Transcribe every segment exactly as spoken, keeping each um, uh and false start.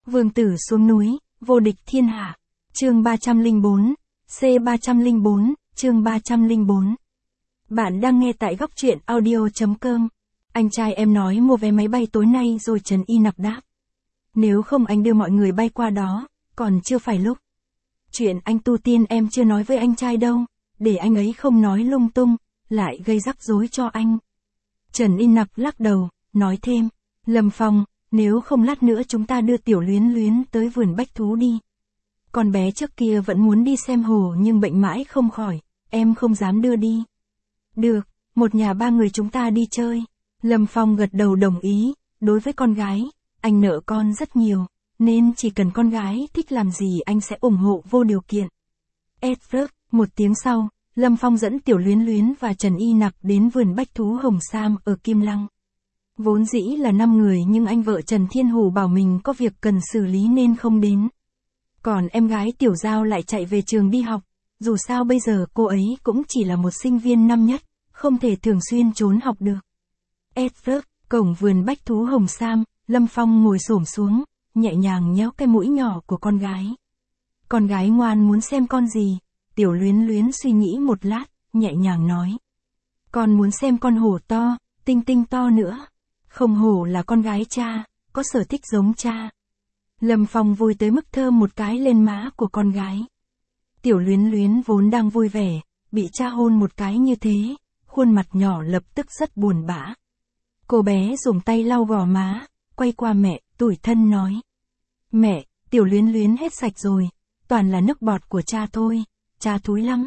Vương tử xuống núi, vô địch thiên hạ. Chương ba trăm lẻ bốn, C ba trăm lẻ bốn, chương ba trăm lẻ bốn. Bạn đang nghe tại góc truyện audio chấm com. Anh trai em nói mua vé máy bay tối nay rồi Trần Y Nặc đáp. Nếu không anh đưa mọi người bay qua đó, còn chưa phải lúc. Chuyện anh tu tiên em chưa nói với anh trai đâu, để anh ấy không nói lung tung, lại gây rắc rối cho anh. Trần Y Nặc lắc đầu, nói thêm, Lâm Phong, nếu không lát nữa chúng ta đưa Tiểu Luyến Luyến tới vườn bách thú đi. Con bé trước kia vẫn muốn đi xem hồ nhưng bệnh mãi không khỏi, em không dám đưa đi. Được, một nhà ba người chúng ta đi chơi. Lâm Phong gật đầu đồng ý, đối với con gái, anh nợ con rất nhiều, nên chỉ cần con gái thích làm gì anh sẽ ủng hộ vô điều kiện. Edward, một tiếng sau, Lâm Phong dẫn Tiểu Luyến Luyến và Trần Y Nặc đến vườn bách thú Hồng Sam ở Kim Lăng. Vốn dĩ là năm người nhưng anh vợ Trần Thiên Hủ bảo mình có việc cần xử lý nên không đến. Còn em gái Tiểu Giao lại chạy về trường đi học, dù sao bây giờ cô ấy cũng chỉ là một sinh viên năm nhất, không thể thường xuyên trốn học được. Edward, cổng vườn bách thú Hồng Sam, Lâm Phong ngồi xổm xuống, nhẹ nhàng nhéo cái mũi nhỏ của con gái. Con gái ngoan muốn xem con gì? Tiểu Luyến Luyến suy nghĩ một lát, nhẹ nhàng nói. Con muốn xem con hổ to, tinh tinh to nữa. Không hổ là con gái cha, có sở thích giống cha. Lâm Phong vui tới mức thơm một cái lên má của con gái. Tiểu Luyến Luyến vốn đang vui vẻ, bị cha hôn một cái như thế, khuôn mặt nhỏ lập tức rất buồn bã. Cô bé dùng tay lau gò má, quay qua mẹ, tủi thân nói. Mẹ, Tiểu Luyến Luyến hết sạch rồi, toàn là nước bọt của cha thôi, cha thúi lắm.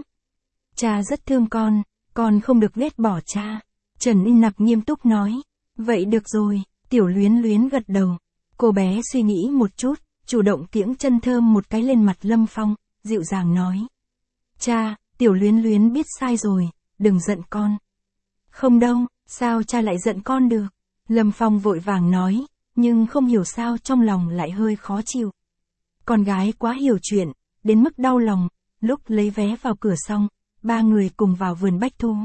Cha rất thương con, con không được ghét bỏ cha. Trần Y Nặc nghiêm túc nói. Vậy được rồi, Tiểu Luyến Luyến gật đầu. Cô bé suy nghĩ một chút, chủ động kiễng chân thơm một cái lên mặt Lâm Phong, dịu dàng nói. Cha, Tiểu Luyến Luyến biết sai rồi, đừng giận con. Không đâu, sao cha lại giận con được? Lâm Phong vội vàng nói, nhưng không hiểu sao trong lòng lại hơi khó chịu. Con gái quá hiểu chuyện, đến mức đau lòng, lúc lấy vé vào cửa xong, ba người cùng vào vườn bách thú.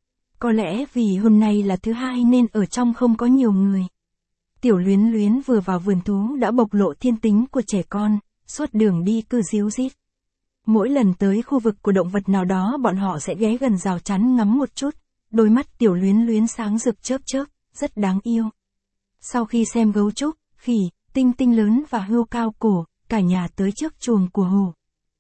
Có lẽ vì hôm nay là thứ hai nên ở trong không có nhiều người. Tiểu Luyến Luyến vừa vào vườn thú đã bộc lộ thiên tính của trẻ con, suốt đường đi cứ ríu rít. Mỗi lần tới khu vực của động vật nào đó bọn họ sẽ ghé gần rào chắn ngắm một chút, đôi mắt Tiểu Luyến Luyến sáng rực chớp chớp, rất đáng yêu. Sau khi xem gấu trúc, khỉ, tinh tinh lớn và hươu cao cổ, cả nhà tới trước chuồng của hổ.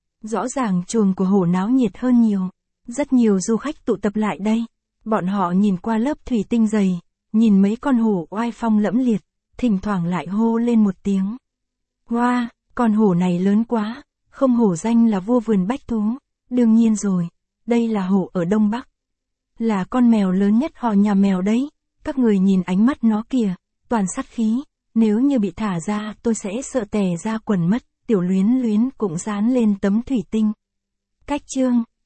Rõ ràng chuồng của hổ náo nhiệt hơn nhiều, rất nhiều du khách tụ tập lại đây. Bọn họ nhìn qua lớp thủy tinh dày, nhìn mấy con hổ oai phong lẫm liệt, thỉnh thoảng lại hô lên một tiếng. Wow, con hổ này lớn quá, không hổ danh là vua vườn bách thú. Đương nhiên rồi, đây là hổ ở Đông Bắc. Là con mèo lớn nhất họ nhà mèo đấy, các người nhìn ánh mắt nó kìa, toàn sát khí, nếu như bị thả ra tôi sẽ sợ tè ra quần mất. Tiểu Luyến Luyến cũng dán lên tấm thủy tinh. Cách chương,